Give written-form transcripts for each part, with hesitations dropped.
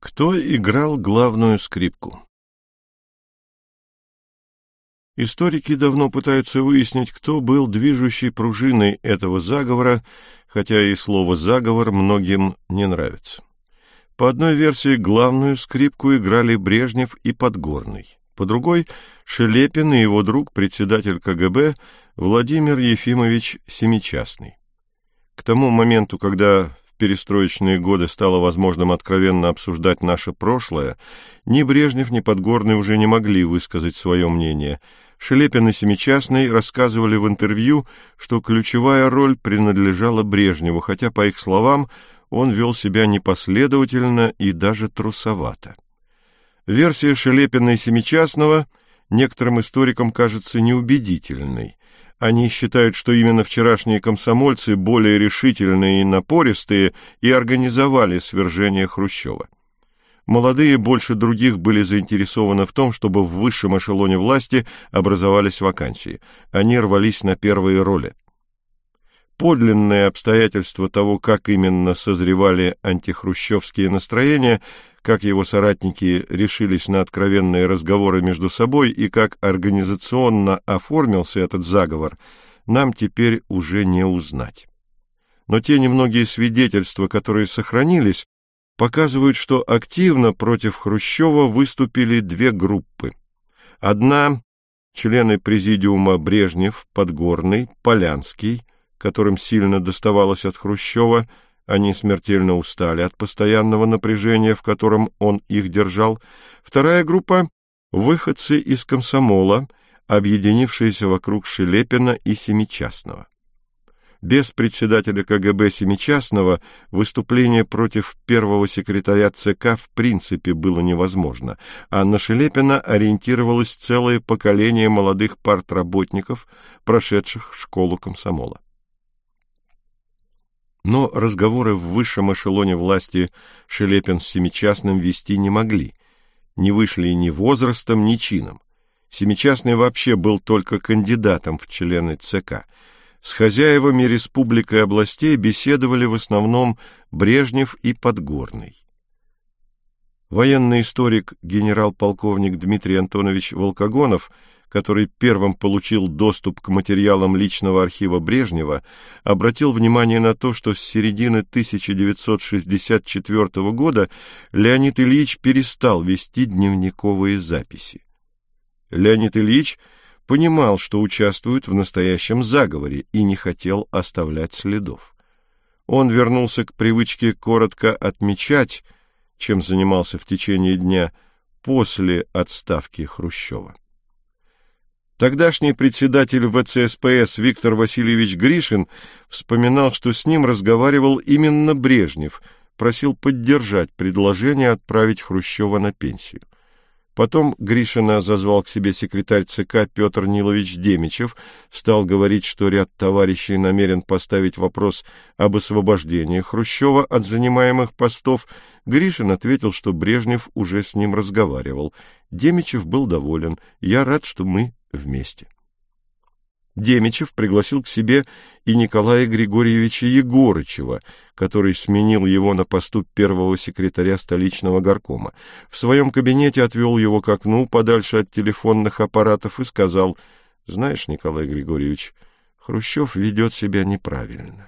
Кто играл главную скрипку? Историки давно пытаются выяснить, кто был движущей пружиной этого заговора, хотя и слово «заговор» многим не нравится. По одной версии, главную скрипку играли Брежнев и Подгорный. По другой — Шелепин и его друг, председатель КГБ Владимир Ефимович Семичастный. К тому моменту, когда в перестроечные годы стало возможным откровенно обсуждать наше прошлое, ни Брежнев, ни Подгорный уже не могли высказать свое мнение. Шелепин и Семичастный рассказывали в интервью, что ключевая роль принадлежала Брежневу, хотя, по их словам, он вел себя непоследовательно и даже трусовато. Версия Шелепина и Семичастного некоторым историкам кажется неубедительной. Они считают, что именно вчерашние комсомольцы, более решительные и напористые, и организовали свержение Хрущева. Молодые больше других были заинтересованы в том, чтобы в высшем эшелоне власти образовались вакансии. Они рвались на первые роли. Подлинные обстоятельства того, как именно созревали антихрущевские настроения, как его соратники решились на откровенные разговоры между собой и как организационно оформился этот заговор, нам теперь уже не узнать. Но те немногие свидетельства, которые сохранились, показывают, что активно против Хрущева выступили две группы. Одна — члены президиума Брежнев, Подгорный, Полянский, которым сильно доставалось от Хрущева. Они смертельно устали от постоянного напряжения, в котором он их держал. Вторая группа — выходцы из комсомола, объединившиеся вокруг Шелепина и Семичастного. Без председателя КГБ Семичастного выступление против первого секретаря ЦК в принципе было невозможно, а на Шелепина ориентировалось целое поколение молодых партработников, прошедших школу комсомола. Но разговоры в высшем эшелоне власти Шелепин с Семичастным вести не могли. Не вышли ни возрастом, ни чином. Семичастный вообще был только кандидатом в члены ЦК. С хозяевами республик и областей беседовали в основном Брежнев и Подгорный. Военный историк генерал-полковник Дмитрий Антонович Волкогонов, который первым получил доступ к материалам личного архива Брежнева, обратил внимание на то, что с середины 1964 года Леонид Ильич перестал вести дневниковые записи. Леонид Ильич понимал, что участвует в настоящем заговоре, и не хотел оставлять следов. Он вернулся к привычке коротко отмечать, чем занимался в течение дня, после отставки Хрущева. Тогдашний председатель ВЦСПС Виктор Васильевич Гришин вспоминал, что с ним разговаривал именно Брежнев, просил поддержать предложение отправить Хрущева на пенсию. Потом Гришина зазвал к себе секретарь ЦК Петр Нилович Демичев, стал говорить, что ряд товарищей намерен поставить вопрос об освобождении Хрущева от занимаемых постов. Гришин ответил, что Брежнев уже с ним разговаривал. Демичев был доволен. «Я рад, что мы вместе». Демичев пригласил к себе и Николая Григорьевича Егорычева, который сменил его на посту первого секретаря столичного горкома. В своем кабинете отвел его к окну, подальше от телефонных аппаратов, и сказал: «Знаешь, Николай Григорьевич, Хрущев ведет себя неправильно».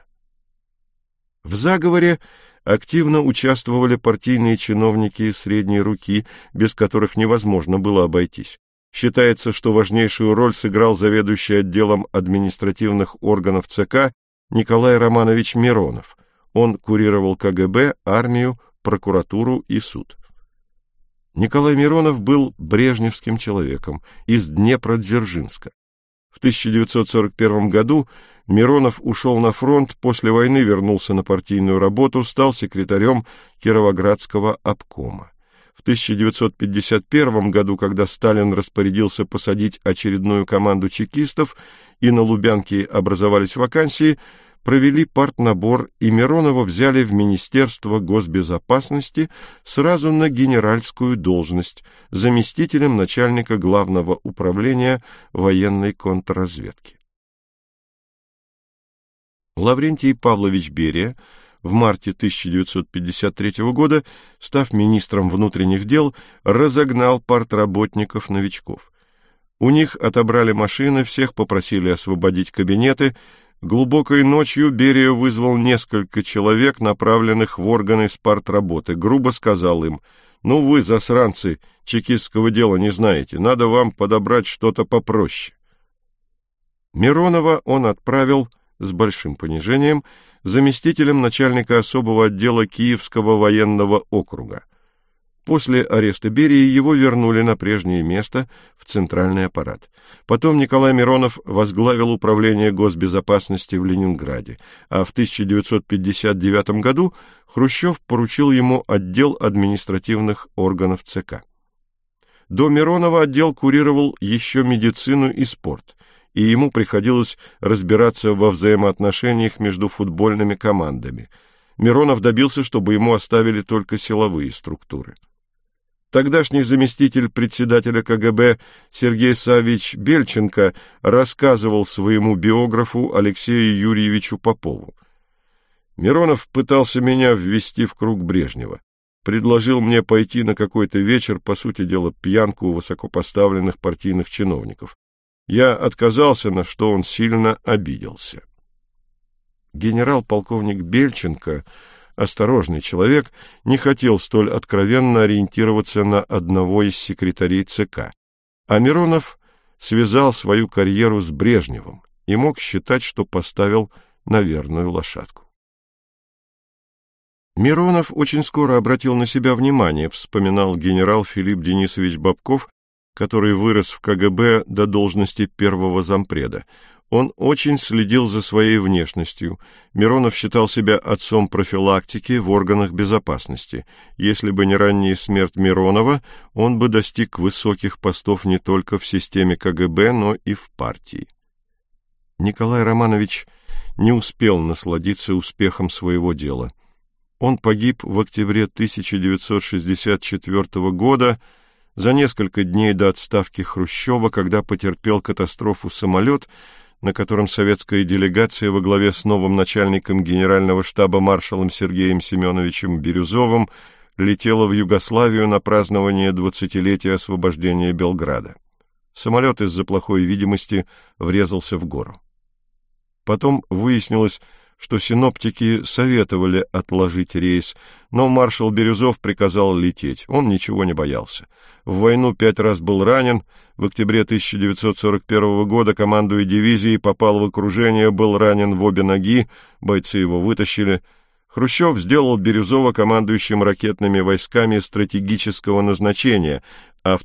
В заговоре активно участвовали партийные чиновники средней руки, без которых невозможно было обойтись. Считается, что важнейшую роль сыграл заведующий отделом административных органов ЦК Николай Романович Миронов. Он курировал КГБ, армию, прокуратуру и суд. Николай Миронов был брежневским человеком из Днепродзержинска. В 1941 году Миронов ушел на фронт, после войны вернулся на партийную работу, стал секретарем Кировоградского обкома. В 1951 году, когда Сталин распорядился посадить очередную команду чекистов и на Лубянке образовались вакансии, провели партнабор, и Миронова взяли в Министерство госбезопасности сразу на генеральскую должность, заместителем начальника Главного управления военной контрразведки. Лаврентий Павлович Берия В марте 1953 года, став министром внутренних дел, разогнал партработников-новичков. У них отобрали машины, всех попросили освободить кабинеты. Глубокой ночью Берия вызвал несколько человек, направленных в органы спартработы. Грубо сказал им: «Ну вы, засранцы, чекистского дела не знаете, надо вам подобрать что-то попроще». Миронова он отправил с большим понижением заместителем начальника особого отдела Киевского военного округа. После ареста Берии его вернули на прежнее место в центральный аппарат. Потом Николай Миронов возглавил управление госбезопасности в Ленинграде, а в 1959 году Хрущев поручил ему отдел административных органов ЦК. До Миронова отдел курировал еще медицину и спорт, и ему приходилось разбираться во взаимоотношениях между футбольными командами. Миронов добился, чтобы ему оставили только силовые структуры. Тогдашний заместитель председателя КГБ Сергей Саввич Бельченко рассказывал своему биографу Алексею Юрьевичу Попову: «Миронов пытался меня ввести в круг Брежнева. Предложил мне пойти на какой-то вечер, по сути дела, пьянку у высокопоставленных партийных чиновников. Я отказался, на что он сильно обиделся». Генерал-полковник Бельченко, осторожный человек, не хотел столь откровенно ориентироваться на одного из секретарей ЦК. А Миронов связал свою карьеру с Брежневым и мог считать, что поставил на верную лошадку. Миронов очень скоро обратил на себя внимание, вспоминал генерал Филипп Денисович Бобков, который вырос в КГБ до должности первого зампреда. Он очень следил за своей внешностью. Миронов считал себя отцом профилактики в органах безопасности. Если бы не ранняя смерть Миронова, он бы достиг высоких постов не только в системе КГБ, но и в партии. Николай Романович не успел насладиться успехом своего дела. Он погиб в октябре 1964 года, за несколько дней до отставки Хрущева, когда потерпел катастрофу самолет, на котором советская делегация во главе с новым начальником генерального штаба маршалом Сергеем Семеновичем Бирюзовым летела в Югославию на празднование 20-летия освобождения Белграда. Самолет из-за плохой видимости врезался в гору. Потом выяснилось, что синоптики советовали отложить рейс, но маршал Бирюзов приказал лететь. Он ничего не боялся. В войну 5 раз был ранен. В октябре 1941 года, командуя дивизией, попал в окружение, был ранен в обе ноги, бойцы его вытащили. Хрущев сделал Бирюзова командующим ракетными войсками стратегического назначения, а в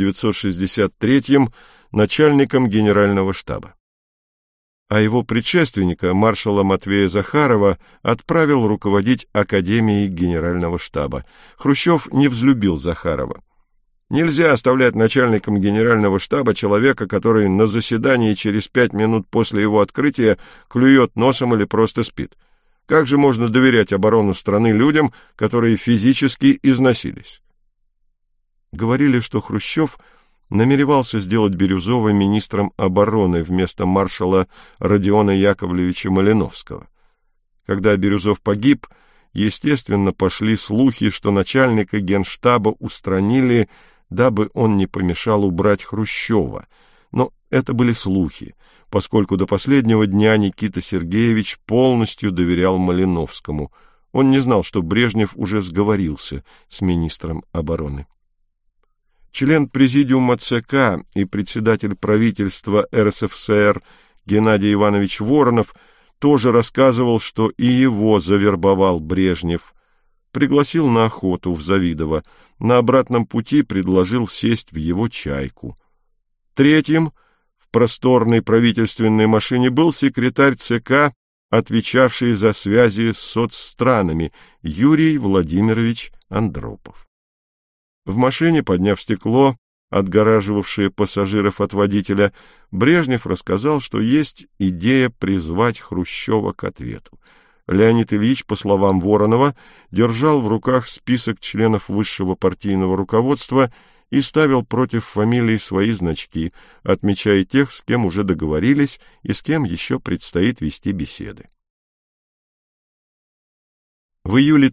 1963-м начальником генерального штаба. А его предшественника, маршала Матвея Захарова, отправил руководить Академией генерального штаба. Хрущев не взлюбил Захарова. Нельзя оставлять начальником генерального штаба человека, который на заседании через 5 минут после его открытия клюет носом или просто спит. Как же можно доверять оборону страны людям, которые физически износились? Говорили, что Хрущев намеревался сделать Бирюзова министром обороны вместо маршала Родиона Яковлевича Малиновского. Когда Бирюзов погиб, естественно, пошли слухи, что начальника генштаба устранили, дабы он не помешал убрать Хрущева. Но это были слухи, поскольку до последнего дня Никита Сергеевич полностью доверял Малиновскому. Он не знал, что Брежнев уже сговорился с министром обороны. Член президиума ЦК и председатель правительства РСФСР Геннадий Иванович Воронов тоже рассказывал, что и его завербовал Брежнев. Пригласил на охоту в Завидово, на обратном пути предложил сесть в его чайку. Третьим в просторной правительственной машине был секретарь ЦК, отвечавший за связи с соцстранами, Юрий Владимирович Андропов. В машине, подняв стекло, отгораживавшее пассажиров от водителя, Брежнев рассказал, что есть идея призвать Хрущева к ответу. Леонид Ильич, по словам Воронова, держал в руках список членов высшего партийного руководства и ставил против фамилий свои значки, отмечая тех, с кем уже договорились и с кем еще предстоит вести беседы. В июле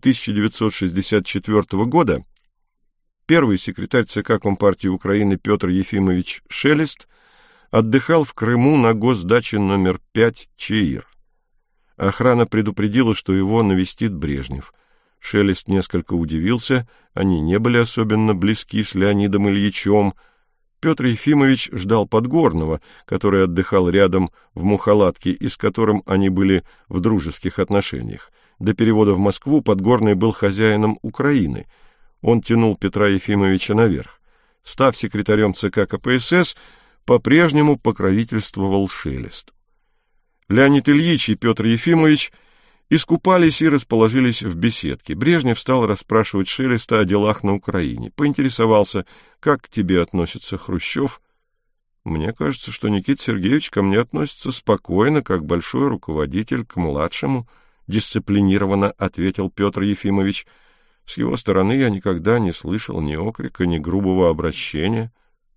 1964 года первый секретарь ЦК Компартии Украины Петр Ефимович Шелест отдыхал в Крыму на госдаче номер 5 Чаир. Охрана предупредила, что его навестит Брежнев. Шелест несколько удивился, они не были особенно близки с Леонидом Ильичем. Петр Ефимович ждал Подгорного, который отдыхал рядом в Мухалатке и с которым они были в дружеских отношениях. До перевода в Москву Подгорный был хозяином Украины. Он тянул Петра Ефимовича наверх. Став секретарем ЦК КПСС, по-прежнему покровительствовал Шелесту. Леонид Ильич и Петр Ефимович искупались и расположились в беседке. Брежнев стал расспрашивать Шелеста о делах на Украине. Поинтересовался, как к тебе относится Хрущев. Мне кажется, что Никита Сергеевич ко мне относится спокойно, как большой руководитель к младшему, дисциплинированно ответил Петр Ефимович. С его стороны я никогда не слышал ни окрика, ни грубого обращения.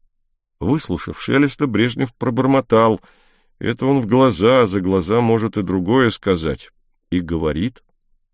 Выслушав Шелеста, Брежнев пробормотал. Это он в глаза, а за глаза может и другое сказать. И говорит.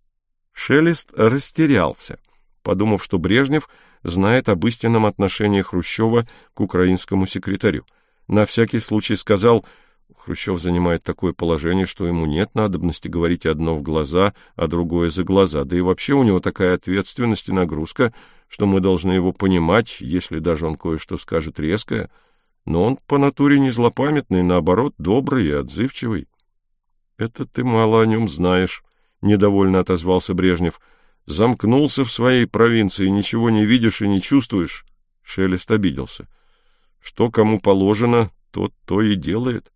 Шелест растерялся, подумав, что Брежнев знает об истинном отношении Хрущева к украинскому секретарю. На всякий случай сказал, Хрущев занимает такое положение, что ему нет надобности говорить одно в глаза, а другое за глаза, да и вообще у него такая ответственность и нагрузка, что мы должны его понимать, если даже он кое-что скажет резкое. Но он по натуре не злопамятный, наоборот, добрый и отзывчивый. — Это ты мало о нем знаешь, — недовольно отозвался Брежнев. — Замкнулся в своей провинции, ничего не видишь и не чувствуешь. Шелест обиделся. Что кому положено, тот то и делает.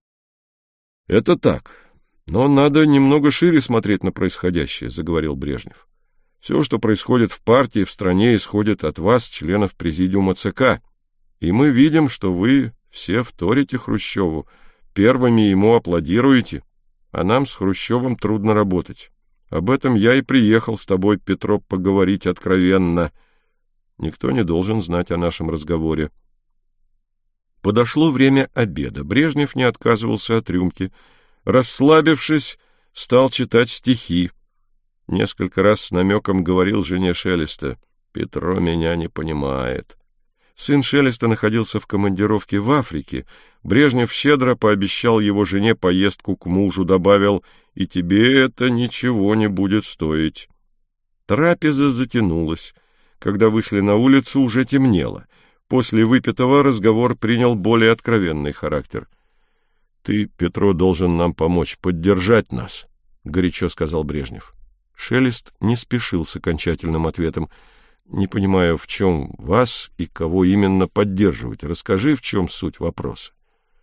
— Это так, но надо немного шире смотреть на происходящее, — заговорил Брежнев. — Все, что происходит в партии, в стране, исходит от вас, членов президиума ЦК, и мы видим, что вы все вторите Хрущеву, первыми ему аплодируете, а нам с Хрущевым трудно работать. Об этом я и приехал с тобой, Петро, поговорить откровенно. Никто не должен знать о нашем разговоре. Подошло время обеда. Брежнев не отказывался от рюмки. Расслабившись, стал читать стихи. Несколько раз с намеком говорил жене Шелеста: «Петро меня не понимает». Сын Шелеста находился в командировке в Африке. Брежнев щедро пообещал его жене поездку к мужу, добавил: «И тебе это ничего не будет стоить». Трапеза затянулась. Когда вышли на улицу, уже темнело. После выпитого разговор принял более откровенный характер. «Ты, Петро, должен нам помочь, поддержать нас», — горячо сказал Брежнев. Шелест не спешил с окончательным ответом. «Не понимаю, в чем вас и кого именно поддерживать. Расскажи, в чем суть вопроса».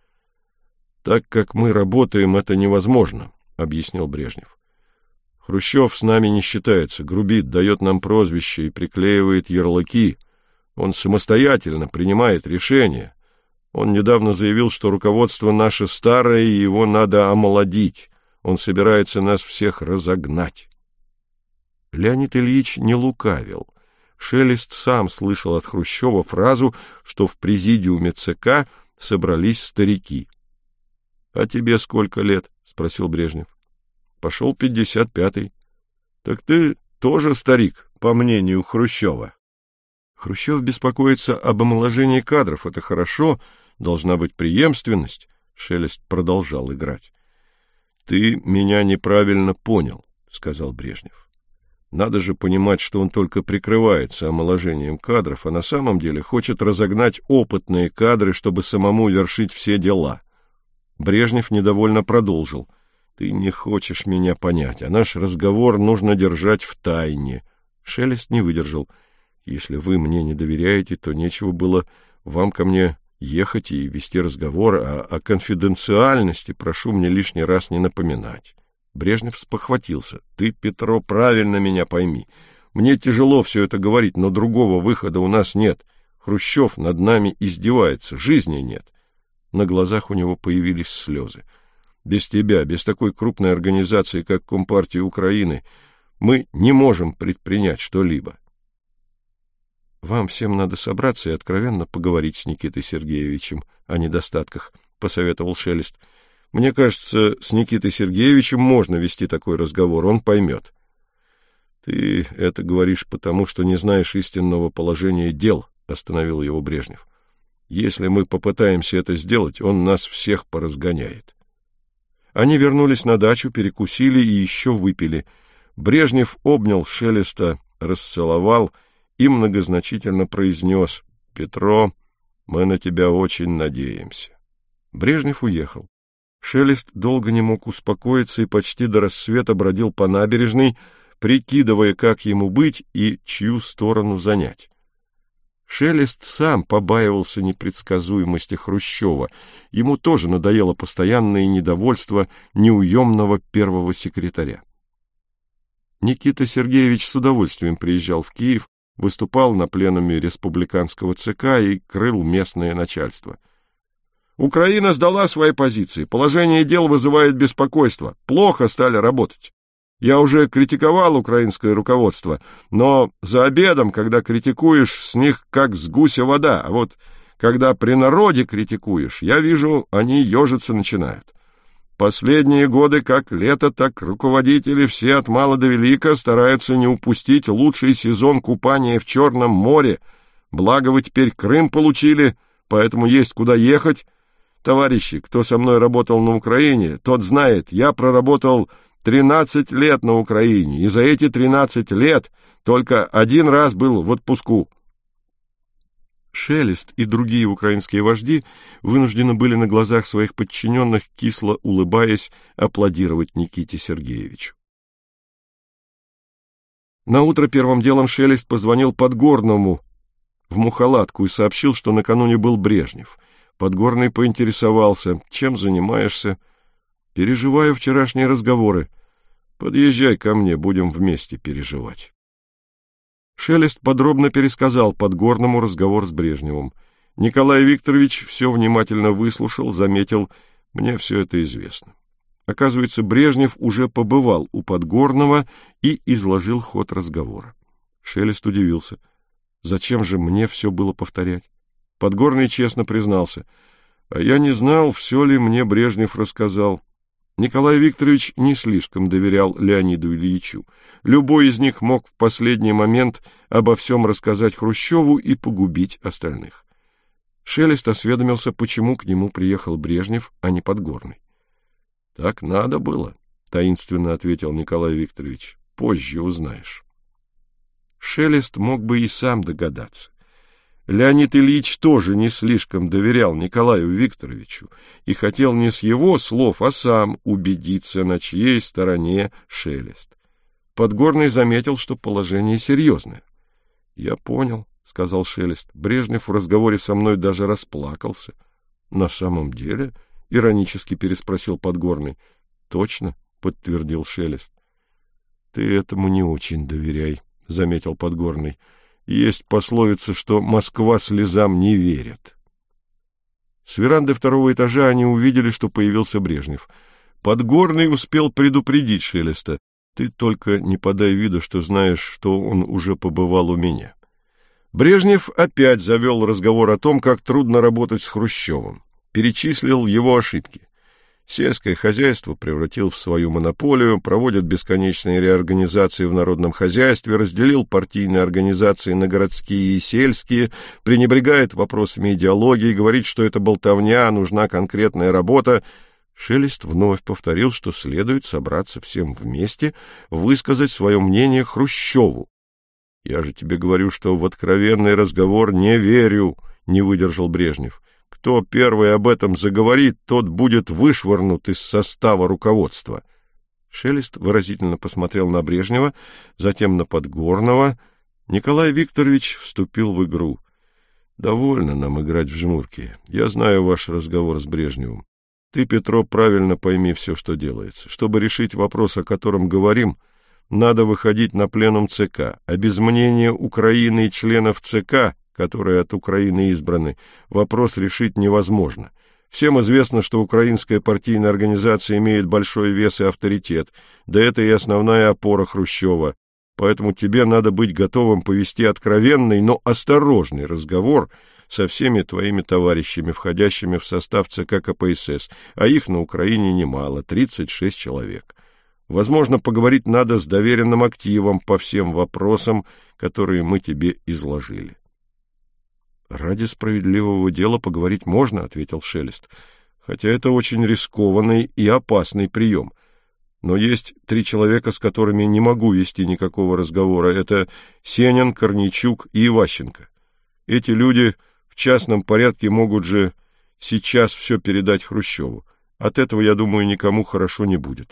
«Так как мы работаем, это невозможно», — объяснил Брежнев. «Хрущев с нами не считается, грубит, дает нам прозвища и приклеивает ярлыки. Он самостоятельно принимает решения. Он недавно заявил, что руководство наше старое, и его надо омолодить. Он собирается нас всех разогнать». Леонид Ильич не лукавил. Шелест сам слышал от Хрущева фразу, что в президиуме ЦК собрались старики. — А тебе сколько лет? — спросил Брежнев. — Пошел 55-й. — Так ты тоже старик, по мнению Хрущева. Хрущев беспокоится об омоложении кадров. Это хорошо, должна быть преемственность. Шелест продолжал играть. — Ты меня неправильно понял, — сказал Брежнев. Надо же понимать, что он только прикрывается омоложением кадров, а на самом деле хочет разогнать опытные кадры, чтобы самому вершить все дела. Брежнев недовольно продолжил. «Ты не хочешь меня понять, а наш разговор нужно держать в тайне». Шелест не выдержал. «Если вы мне не доверяете, то нечего было вам ко мне ехать и вести разговор, а о конфиденциальности прошу мне лишний раз не напоминать». Брежнев спохватился. «Ты, Петро, правильно меня пойми. Мне тяжело все это говорить, но другого выхода у нас нет. Хрущев над нами издевается, жизни нет». На глазах у него появились слезы. «Без тебя, без такой крупной организации, как Компартия Украины, мы не можем предпринять что-либо». «Вам всем надо собраться и откровенно поговорить с Никитой Сергеевичем о недостатках», — посоветовал Шелест. «Мне кажется, с Никитой Сергеевичем можно вести такой разговор, он поймет». — Ты это говоришь потому, что не знаешь истинного положения дел, — остановил его Брежнев. — Если мы попытаемся это сделать, он нас всех поразгоняет. Они вернулись на дачу, перекусили и еще выпили. Брежнев обнял Шелеста, расцеловал и многозначительно произнес: «Петро, мы на тебя очень надеемся». Брежнев уехал. Шелест долго не мог успокоиться и почти до рассвета бродил по набережной, прикидывая, как ему быть и чью сторону занять. Шелест сам побаивался непредсказуемости Хрущева. Ему тоже надоело постоянное недовольство неуемного первого секретаря. Никита Сергеевич с удовольствием приезжал в Киев, выступал на пленуме республиканского ЦК и крыл местное начальство. «Украина сдала свои позиции, положение дел вызывает беспокойство, плохо стали работать. Я уже критиковал украинское руководство, но за обедом, когда критикуешь, с них как с гуся вода, а вот когда при народе критикуешь, я вижу, они ежиться начинают. Последние годы, как лето, так руководители все от мала до велика стараются не упустить лучший сезон купания в Черном море, благо вы теперь Крым получили, поэтому есть куда ехать. Товарищи, кто со мной работал на Украине, тот знает, я проработал 13 лет на Украине, и за эти 13 лет только один раз был в отпуску». Шелест и другие украинские вожди вынуждены были на глазах своих подчиненных, кисло улыбаясь, аплодировать Никите Сергеевичу. Наутро первым делом Шелест позвонил Подгорному в Мухалатку и сообщил, что накануне был Брежнев. Подгорный поинтересовался: «Чем занимаешься?» «Переживаю вчерашние разговоры». «Подъезжай ко мне, будем вместе переживать». Шелест подробно пересказал Подгорному разговор с Брежневым. Николай Викторович все внимательно выслушал, заметил: «Мне все это известно». Оказывается, Брежнев уже побывал у Подгорного и изложил ход разговора. Шелест удивился: «Зачем же мне все было повторять?» Подгорный честно признался: «А я не знал, все ли мне Брежнев рассказал». Николай Викторович не слишком доверял Леониду Ильичу. Любой из них мог в последний момент обо всем рассказать Хрущеву и погубить остальных. Шелест осведомился, почему к нему приехал Брежнев, а не Подгорный. «Так надо было», — таинственно ответил Николай Викторович. «Позже узнаешь». Шелест мог бы и сам догадаться. Леонид Ильич тоже не слишком доверял Николаю Викторовичу и хотел не с его слов, а сам убедиться, на чьей стороне Шелест. Подгорный заметил, что положение серьезное. «Я понял», — сказал Шелест. «Брежнев в разговоре со мной даже расплакался». «На самом деле?» — иронически переспросил Подгорный. «Точно», — подтвердил Шелест. «Ты этому не очень доверяй», — заметил Подгорный. «Есть пословица, что Москва слезам не верит». С веранды второго этажа они увидели, что появился Брежнев. Подгорный успел предупредить Шелеста: «Ты только не подай вида, что знаешь, что он уже побывал у меня». Брежнев опять завел разговор о том, как трудно работать с Хрущевым. Перечислил его ошибки. Сельское хозяйство превратил в свою монополию, проводит бесконечные реорганизации в народном хозяйстве, разделил партийные организации на городские и сельские, пренебрегает вопросами идеологии, говорит, что это болтовня, нужна конкретная работа. Шелест вновь повторил, что следует собраться всем вместе, высказать свое мнение Хрущеву. «Я же тебе говорю, что в откровенный разговор не верю», — не выдержал Брежнев. «Кто первый об этом заговорит, тот будет вышвырнут из состава руководства». Шелест выразительно посмотрел на Брежнева, затем на Подгорного. Николай Викторович вступил в игру. «Довольно нам играть в жмурки. Я знаю ваш разговор с Брежневым. Ты, Петро, правильно пойми все, что делается. Чтобы решить вопрос, о котором говорим, надо выходить на пленум ЦК, а без мнения Украины и членов ЦК, которые от Украины избраны, вопрос решить невозможно. Всем известно, что украинская партийная организация имеет большой вес и авторитет, да это и основная опора Хрущева. Поэтому тебе надо быть готовым повести откровенный, но осторожный разговор со всеми твоими товарищами, входящими в состав ЦК КПСС, а их на Украине немало, 36 человек. Возможно, поговорить надо с доверенным активом по всем вопросам, которые мы тебе изложили. — Ради справедливого дела поговорить можно, — ответил Шелест, — хотя это очень рискованный и опасный прием. Но есть 3 человека, с которыми не могу вести никакого разговора. Это Сенин, Корнейчук и Иващенко. Эти люди в частном порядке могут же сейчас все передать Хрущеву. От этого, я думаю, никому хорошо не будет.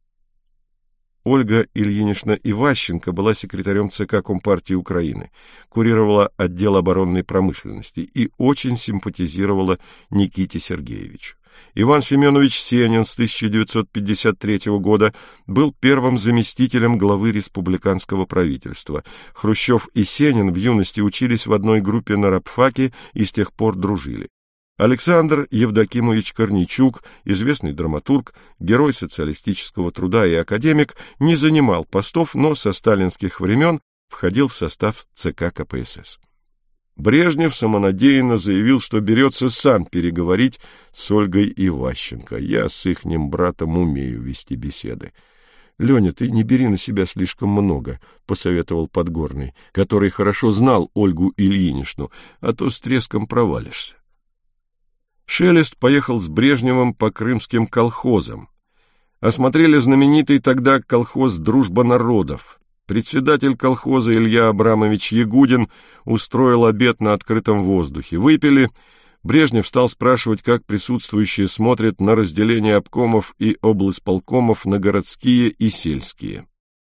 Ольга Ильинична Иващенко была секретарем ЦК Компартии Украины, курировала отдел оборонной промышленности и очень симпатизировала Никите Сергеевичу. Иван Семенович Сенин с 1953 года был первым заместителем главы республиканского правительства. Хрущев и Сенин в юности учились в одной группе на рабфаке и с тех пор дружили. Александр Евдокимович Корнейчук, известный драматург, герой социалистического труда и академик, не занимал постов, но со сталинских времен входил в состав ЦК КПСС. Брежнев самонадеянно заявил, что берется сам переговорить с Ольгой Иващенко. Я с ихним братом умею вести беседы. — Леня, ты не бери на себя слишком много, — посоветовал Подгорный, который хорошо знал Ольгу Ильиничну, а то с треском провалишься. Шелест поехал с Брежневым по крымским колхозам. Осмотрели знаменитый тогда колхоз «Дружба народов». Председатель колхоза Илья Абрамович Ягудин устроил обед на открытом воздухе. Выпили. Брежнев стал спрашивать, как присутствующие смотрят на разделение обкомов и облисполкомов на городские и сельские.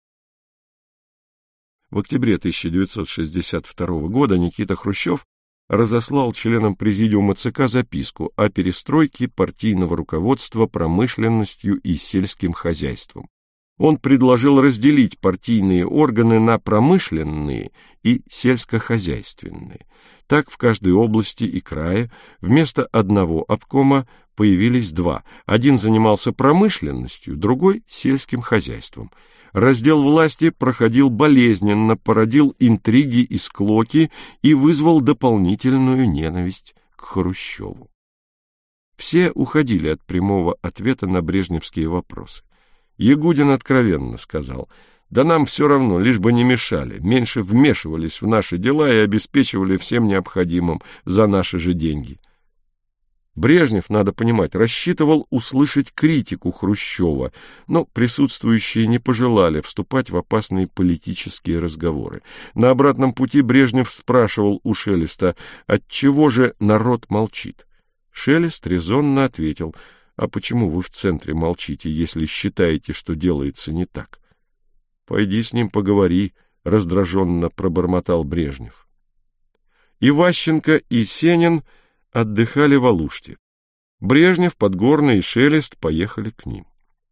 В октябре 1962 года Никита Хрущев разослал членам президиума ЦК записку о перестройке партийного руководства промышленностью и сельским хозяйством. Он предложил разделить партийные органы на промышленные и сельскохозяйственные. Так в каждой области и крае вместо одного обкома появились 2. Один занимался промышленностью, другой — сельским хозяйством. Раздел власти проходил болезненно, породил интриги и склоки и вызвал дополнительную ненависть к Хрущеву. Все уходили от прямого ответа на брежневские вопросы. Ягудин откровенно сказал: «Да нам все равно, лишь бы не мешали, меньше вмешивались в наши дела и обеспечивали всем необходимым за наши же деньги». Брежнев, надо понимать, рассчитывал услышать критику Хрущева, но присутствующие не пожелали вступать в опасные политические разговоры. На обратном пути Брежнев спрашивал у Шелеста, отчего же народ молчит. Шелест резонно ответил: «А почему вы в центре молчите, если считаете, что делается не так?» «Пойди с ним поговори», — раздраженно пробормотал Брежнев. Иващенко и Сенин отдыхали в Алуште. Брежнев, Подгорный и Шелест поехали к ним.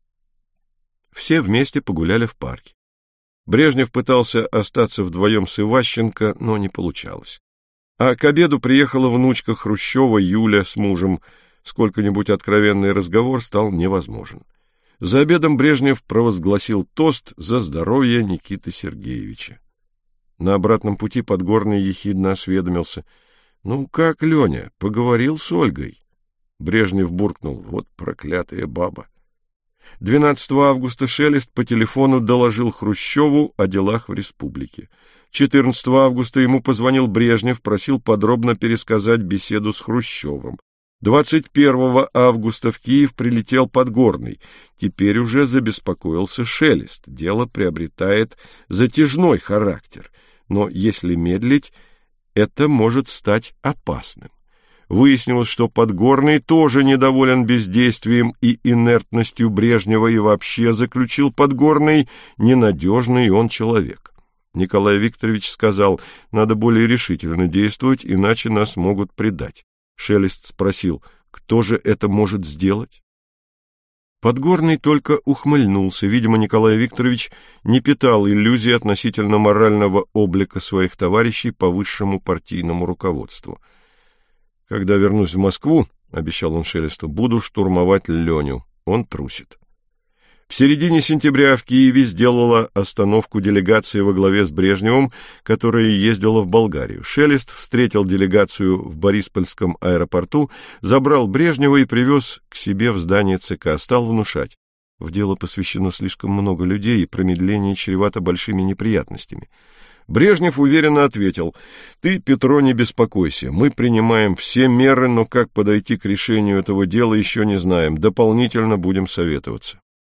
Все вместе погуляли в парке. Брежнев пытался остаться вдвоем с Иващенко, но не получалось. А к обеду приехала внучка Хрущева Юля с мужем. Сколько-нибудь откровенный разговор стал невозможен. За обедом Брежнев провозгласил тост за здоровье Никиты Сергеевича. На обратном пути Подгорный ехидно осведомился: «Ну как, Леня, поговорил с Ольгой?» Брежнев буркнул: «Вот проклятая баба». 12 августа Шелест по телефону доложил Хрущеву о делах в республике. 14 августа ему позвонил Брежнев, просил подробно пересказать беседу с Хрущевым. 21 августа в Киев прилетел Подгорный. Теперь уже забеспокоился Шелест. Дело приобретает затяжной характер. Но если медлить, это может стать опасным. Выяснилось, что Подгорный тоже недоволен бездействием и инертностью Брежнева и вообще, заключил Подгорный, ненадежный он человек. Николай Викторович сказал: надо более решительно действовать, иначе нас могут предать. Шелест спросил: кто же это может сделать? Подгорный только ухмыльнулся. Видимо, Николай Викторович не питал иллюзий относительно морального облика своих товарищей по высшему партийному руководству. «Когда вернусь в Москву, — обещал он Шелесту, — буду штурмовать Леню. Он трусит». В середине сентября в Киеве сделала остановку делегация во главе с Брежневым, которая ездила в Болгарию. Шелест встретил делегацию в Бориспольском аэропорту, забрал Брежнева и привез к себе в здание ЦК, стал внушать: В дело посвящено слишком много людей, и промедление чревато большими неприятностями. Брежнев уверенно ответил: «Ты, Петро, не беспокойся, мы принимаем все меры, но как подойти к решению этого дела, еще не знаем, дополнительно будем советоваться».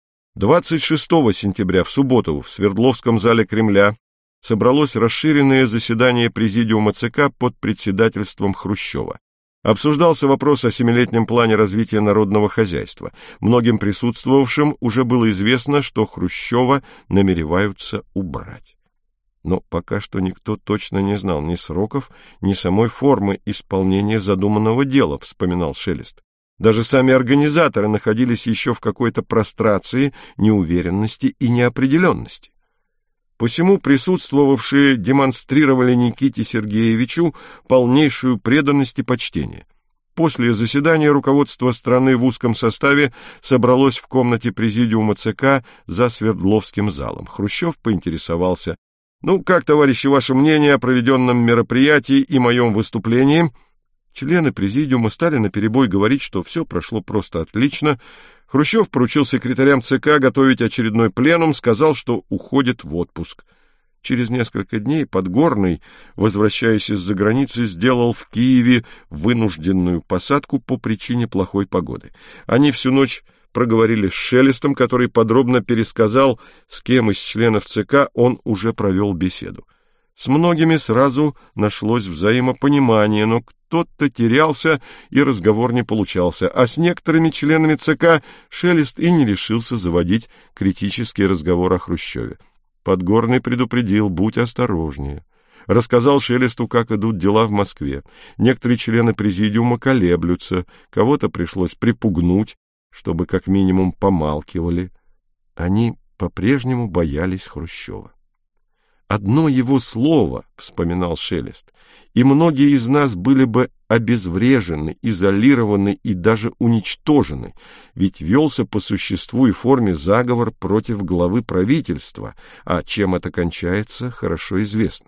26 сентября, в субботу, в Свердловском зале Кремля собралось расширенное заседание Президиума ЦК под председательством Хрущева. Обсуждался вопрос о 7-летнем плане развития народного хозяйства. Многим присутствовавшим уже было известно, что Хрущева намереваются убрать. Но пока что никто точно не знал ни сроков, ни самой формы исполнения задуманного дела, вспоминал Шелест. Даже сами организаторы находились еще в какой-то прострации, неуверенности и неопределенности. Посему присутствовавшие демонстрировали Никите Сергеевичу полнейшую преданность и почтение. После заседания руководство страны в узком составе собралось в комнате Президиума ЦК за Свердловским залом. Хрущев поинтересовался: «Ну, как, товарищи, ваше мнение о проведенном мероприятии и моем выступлении?» Члены Президиума стали наперебой говорить, что все прошло просто отлично. Хрущев поручил секретарям ЦК готовить очередной пленум, сказал, что уходит в отпуск. Через несколько дней Подгорный, возвращаясь из-за границы, сделал в Киеве вынужденную посадку по причине плохой погоды. Они всю ночь проговорили с Шелестом, который подробно пересказал, с кем из членов ЦК он уже провел беседу. С многими сразу нашлось взаимопонимание, но кто-то терялся, и разговор не получался, а с некоторыми членами ЦК Шелест и не решился заводить критический разговор о Хрущеве. Подгорный предупредил: будь осторожнее. Рассказал Шелесту, как идут дела в Москве. Некоторые члены Президиума колеблются, кого-то пришлось припугнуть, чтобы как минимум помалкивали. Они по-прежнему боялись Хрущева. «Одно его слово, — вспоминал Шелест, — и многие из нас были бы обезврежены, изолированы и даже уничтожены, ведь велся по существу и форме заговор против главы правительства, а чем это кончается, хорошо известно».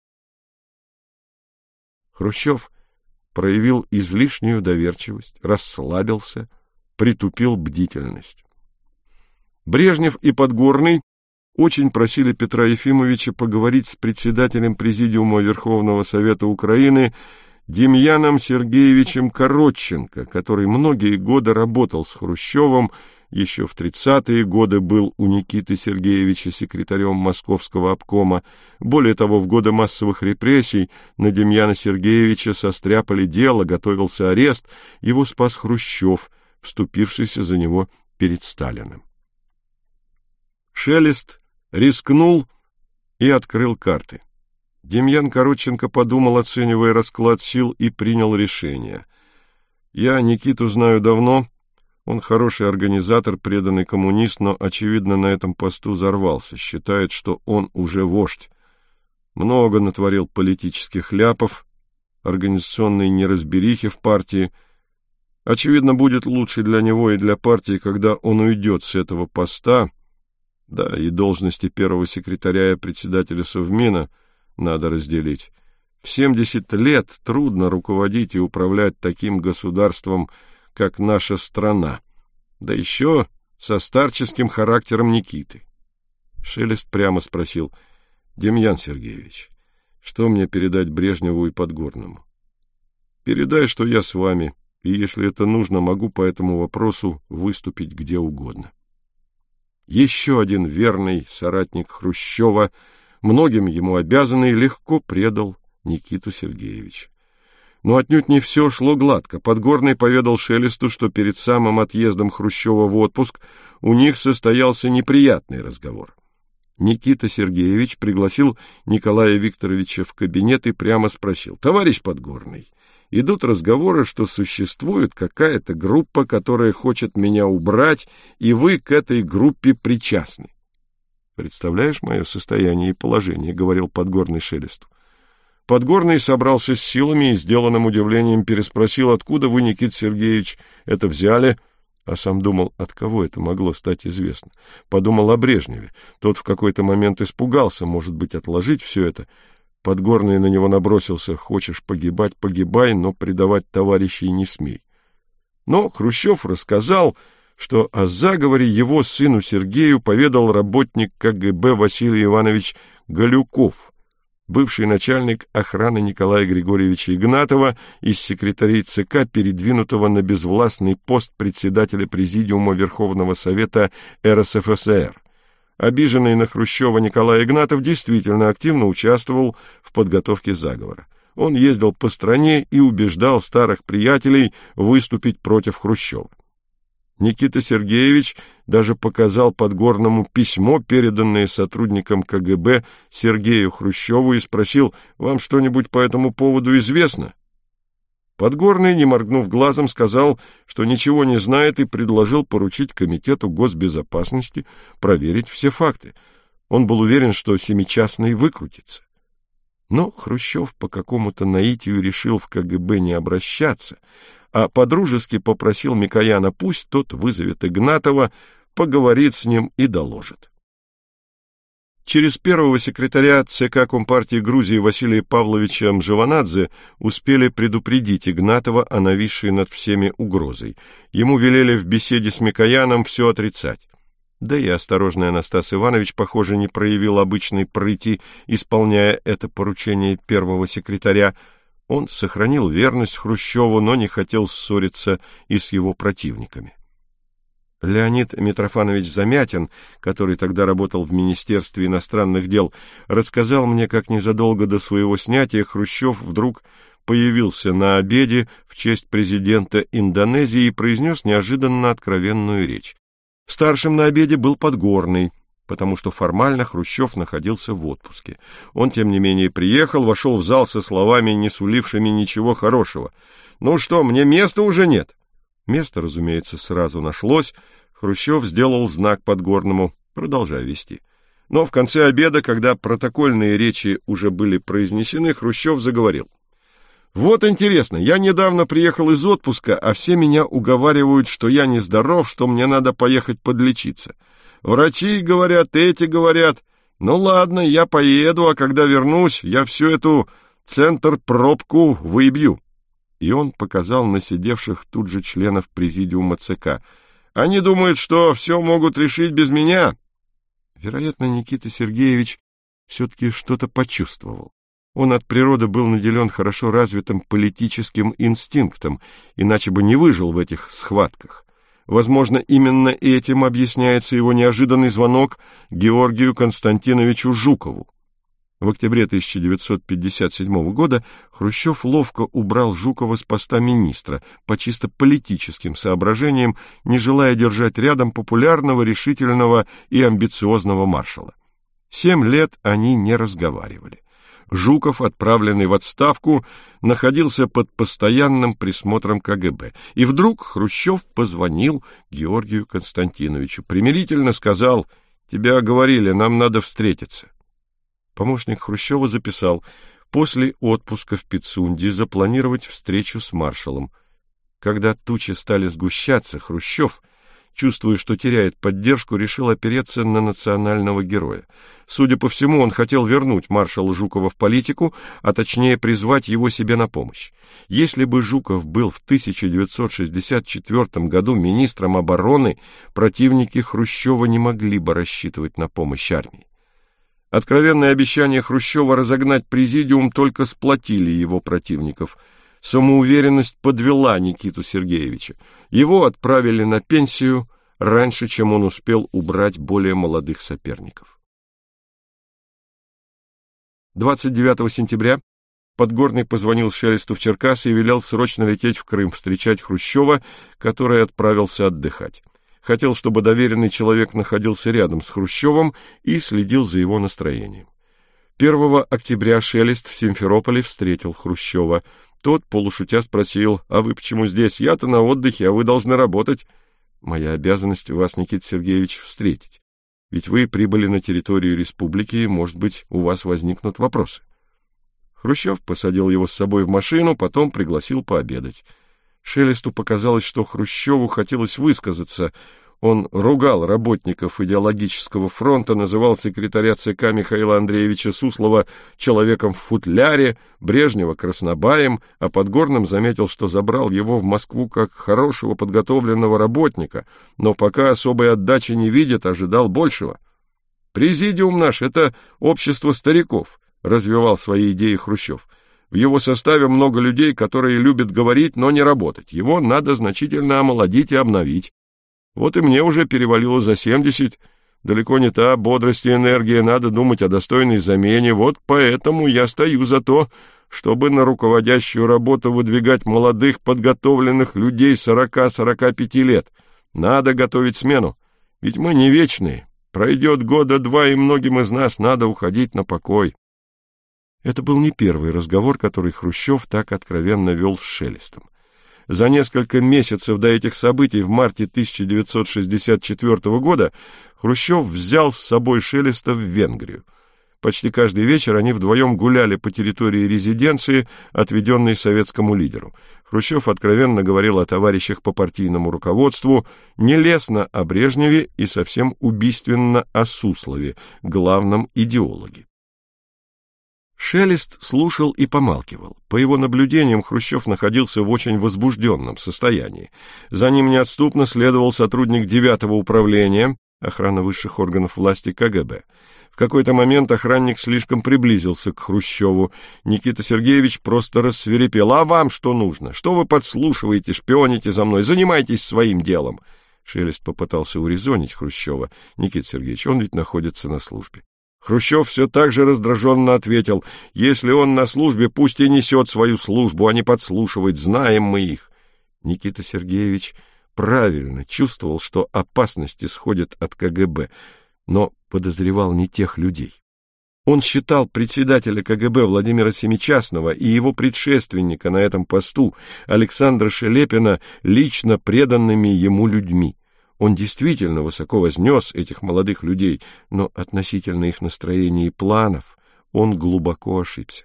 Хрущев проявил излишнюю доверчивость, расслабился, притупил бдительность. Брежнев и Подгорный очень просили Петра Ефимовича поговорить с председателем Президиума Верховного Совета Украины Демьяном Сергеевичем Коротченко, который многие годы работал с Хрущевым, еще в 30-е годы был у Никиты Сергеевича секретарем Московского обкома. Более того, в годы массовых репрессий на Демьяна Сергеевича состряпали дело, готовился арест, его спас Хрущев, вступившийся за него перед Сталиным. Шелест рискнул и открыл карты. Демьян Коротченко подумал, оценивая расклад сил, и принял решение. «Я Никиту знаю давно, он хороший организатор, преданный коммунист, но, очевидно, на этом посту взорвался, считает, что он уже вождь. Много натворил политических ляпов, организационной неразберихи в партии. Очевидно, будет лучше для него и для партии, когда он уйдет с этого поста. Да, и должности первого секретаря и председателя Совмина надо разделить. В 70 лет трудно руководить и управлять таким государством, как наша страна, да еще со старческим характером Никиты». Шелест прямо спросил: «Демьян Сергеевич, что мне передать Брежневу и Подгорному?» «Передай, что я с вами, и, если это нужно, могу по этому вопросу выступить где угодно». Еще один верный соратник Хрущева, многим ему обязанный, легко предал Никиту Сергеевича. Но отнюдь не все шло гладко. Подгорный поведал Шелесту, что перед самым отъездом Хрущева в отпуск у них состоялся неприятный разговор. Никита Сергеевич пригласил Николая Викторовича в кабинет и прямо спросил: «Товарищ Подгорный, идут разговоры, что существует какая-то группа, которая хочет меня убрать, и вы к этой группе причастны». «Представляешь мое состояние и положение?» — говорил Подгорный Шелесту. Подгорный собрался с силами и сделанным удивлением переспросил: «Откуда вы, Никита Сергеевич, это взяли?» А сам думал, от кого это могло стать известно. Подумал о Брежневе. Тот в какой-то момент испугался, может быть, отложить все это. Подгорный на него набросился: «Хочешь погибать — погибай, но предавать товарищей не смей». Но Хрущев рассказал, что о заговоре его сыну Сергею поведал работник КГБ Василий Иванович Галюков, бывший начальник охраны Николая Григорьевича Игнатова, из секретарей ЦК, передвинутого на безвластный пост председателя Президиума Верховного Совета РСФСР. Обиженный на Хрущева Николай Игнатов действительно активно участвовал в подготовке заговора. Он ездил по стране и убеждал старых приятелей выступить против Хрущева. Никита Сергеевич даже показал Подгорному письмо, переданное сотрудникам КГБ Сергею Хрущеву, и спросил: «Вам что-нибудь по этому поводу известно?» Подгорный, не моргнув глазом, сказал, что ничего не знает, и предложил поручить Комитету госбезопасности проверить все факты. Он был уверен, что Семичастный выкрутится. Но Хрущев по какому-то наитию решил в КГБ не обращаться, а подружески попросил Микояна, пусть тот вызовет Игнатова, поговорит с ним и доложит. Через первого секретаря ЦК Компартии Грузии Василия Павловича Мжаванадзе успели предупредить Игнатова о нависшей над всеми угрозой. Ему велели в беседе с Микояном все отрицать. Да и осторожный Анастас Иванович, похоже, не проявил обычной прыти, исполняя это поручение первого секретаря. Он сохранил верность Хрущеву, но не хотел ссориться и с его противниками. Леонид Митрофанович Замятин, который тогда работал в Министерстве иностранных дел, рассказал мне, как незадолго до своего снятия Хрущев вдруг появился на обеде в честь президента Индонезии и произнес неожиданно откровенную речь. Старшим на обеде был Подгорный, потому что формально Хрущев находился в отпуске. Он, тем не менее, приехал, вошел в зал со словами, не сулившими ничего хорошего. «Ну что, мне места уже нет?» Место, разумеется, сразу нашлось. Хрущев сделал знак Подгорному: «Продолжай вести». Но в конце обеда, когда протокольные речи уже были произнесены, Хрущев заговорил. «Вот интересно, я недавно приехал из отпуска, а все меня уговаривают, что я нездоров, что мне надо поехать подлечиться. Врачи говорят, эти говорят. Ну ладно, я поеду, а когда вернусь, я всю эту центр-пробку выбью». И он показал на сидевших тут же членов президиума ЦК. «Они думают, что все могут решить без меня». Вероятно, Никита Сергеевич все-таки что-то почувствовал. Он от природы был наделен хорошо развитым политическим инстинктом, иначе бы не выжил в этих схватках. Возможно, именно этим объясняется его неожиданный звонок Георгию Константиновичу Жукову. В октябре 1957 года Хрущев ловко убрал Жукова с поста министра по чисто политическим соображениям, не желая держать рядом популярного, решительного и амбициозного маршала. 7 лет они не разговаривали. Жуков, отправленный в отставку, находился под постоянным присмотром КГБ. И вдруг Хрущев позвонил Георгию Константиновичу. Примирительно сказал: «Тебя оговорили, нам надо встретиться». Помощник Хрущева записал: после отпуска в Пицунде запланировать встречу с маршалом. Когда тучи стали сгущаться, Хрущев, чувствуя, что теряет поддержку, решил опереться на национального героя. Судя по всему, он хотел вернуть маршала Жукова в политику, а точнее призвать его себе на помощь. Если бы Жуков был в 1964 году министром обороны, противники Хрущева не могли бы рассчитывать на помощь армии. Откровенные обещания Хрущева разогнать президиум только сплотили его противников. Самоуверенность подвела Никиту Сергеевича. Его отправили на пенсию раньше, чем он успел убрать более молодых соперников. 29 сентября Подгорный позвонил Шелесту в Черкассы и велел срочно лететь в Крым встречать Хрущева, который отправился отдыхать. Хотел, чтобы доверенный человек находился рядом с Хрущевым и следил за его настроением. 1 октября Шелест в Симферополе встретил Хрущева. Тот, полушутя, спросил: «А вы почему здесь? Я-то на отдыхе, а вы должны работать». «Моя обязанность вас, Никита Сергеевич, встретить. Ведь вы прибыли на территорию республики, и, может быть, у вас возникнут вопросы». Хрущев посадил его с собой в машину, потом пригласил пообедать. Шелесту показалось, что Хрущеву хотелось высказаться. Он ругал работников идеологического фронта, называл секретаря ЦК Михаила Андреевича Суслова человеком в футляре, Брежнева краснобаем, а Подгорным заметил, что забрал его в Москву как хорошего подготовленного работника, но пока особой отдачи не видит, ожидал большего. «Президиум наш — это общество стариков», — развивал свои идеи Хрущев. «В его составе много людей, которые любят говорить, но не работать. Его надо значительно омолодить и обновить. Вот и мне уже перевалило за 70, далеко не та бодрость и энергия, надо думать о достойной замене, вот поэтому я стою за то, чтобы на руководящую работу выдвигать молодых подготовленных людей 40-45 лет. Надо готовить смену, ведь мы не вечные, пройдет года 2, и многим из нас надо уходить на покой». Это был не первый разговор, который Хрущев так откровенно вел с Шелестом. За несколько месяцев до этих событий в марте 1964 года Хрущев взял с собой Шелеста в Венгрию. Почти каждый вечер они вдвоем гуляли по территории резиденции, отведенной советскому лидеру. Хрущев откровенно говорил о товарищах по партийному руководству, нелестно о Брежневе и совсем убийственно о Суслове, главном идеологе. Шелест слушал и помалкивал. По его наблюдениям, Хрущев находился в очень возбужденном состоянии. За ним неотступно следовал сотрудник 9-го управления, охраны высших органов власти КГБ. В какой-то момент охранник слишком приблизился к Хрущеву. Никита Сергеевич просто рассвирепел. «А вам что нужно? Что вы подслушиваете, шпионите за мной? Занимайтесь своим делом!» Шелест попытался урезонить Хрущева. «Никита Сергеевич, он ведь находится на службе». Хрущев все так же раздраженно ответил: «Если он на службе, пусть и несет свою службу, а не подслушивает, знаем мы их». Никита Сергеевич правильно чувствовал, что опасность исходит от КГБ, но подозревал не тех людей. Он считал председателя КГБ Владимира Семичастного и его предшественника на этом посту Александра Шелепина лично преданными ему людьми. Он действительно высоко вознес этих молодых людей, но относительно их настроений и планов он глубоко ошибся.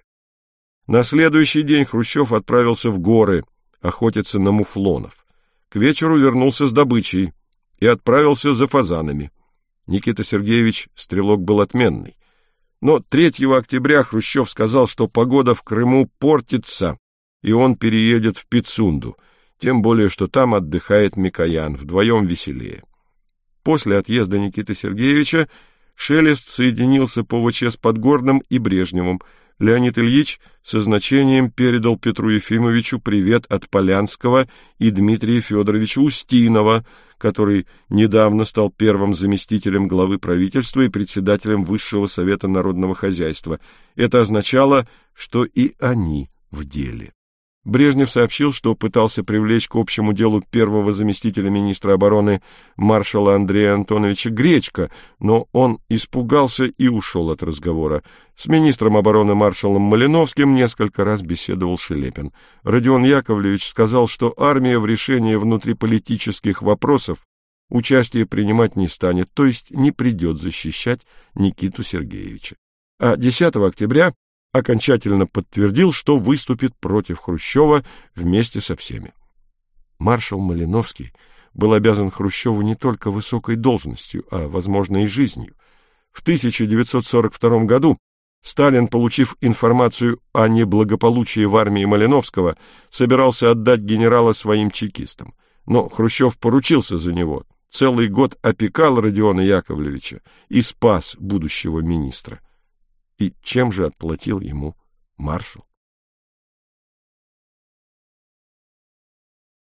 На следующий день Хрущев отправился в горы охотиться на муфлонов. К вечеру вернулся с добычей и отправился за фазанами. Никита Сергеевич стрелок был отменный. Но 3 октября Хрущев сказал, что погода в Крыму портится, и он переедет в Пицунду. Тем более, что там отдыхает Микоян, вдвоем веселее. После отъезда Никиты Сергеевича Шелест соединился по ВЧ с Подгорным и Брежневым. Леонид Ильич со значением передал Петру Ефимовичу привет от Полянского и Дмитрия Федоровича Устинова, который недавно стал первым заместителем главы правительства и председателем Высшего совета народного хозяйства. Это означало, что и они в деле. Брежнев сообщил, что пытался привлечь к общему делу первого заместителя министра обороны маршала Андрея Антоновича Гречко, но он испугался и ушел от разговора. С министром обороны маршалом Малиновским несколько раз беседовал Шелепин. Родион Яковлевич сказал, что армия в решении внутриполитических вопросов участие принимать не станет, то есть не придет защищать Никиту Сергеевича. А 10 октября окончательно подтвердил, что выступит против Хрущева вместе со всеми. Маршал Малиновский был обязан Хрущеву не только высокой должностью, а, возможно, и жизнью. В 1942 году Сталин, получив информацию о неблагополучии в армии Малиновского, собирался отдать генерала своим чекистам. Но Хрущев поручился за него, целый год опекал Родиона Яковлевича и спас будущего министра. И чем же отплатил ему маршал?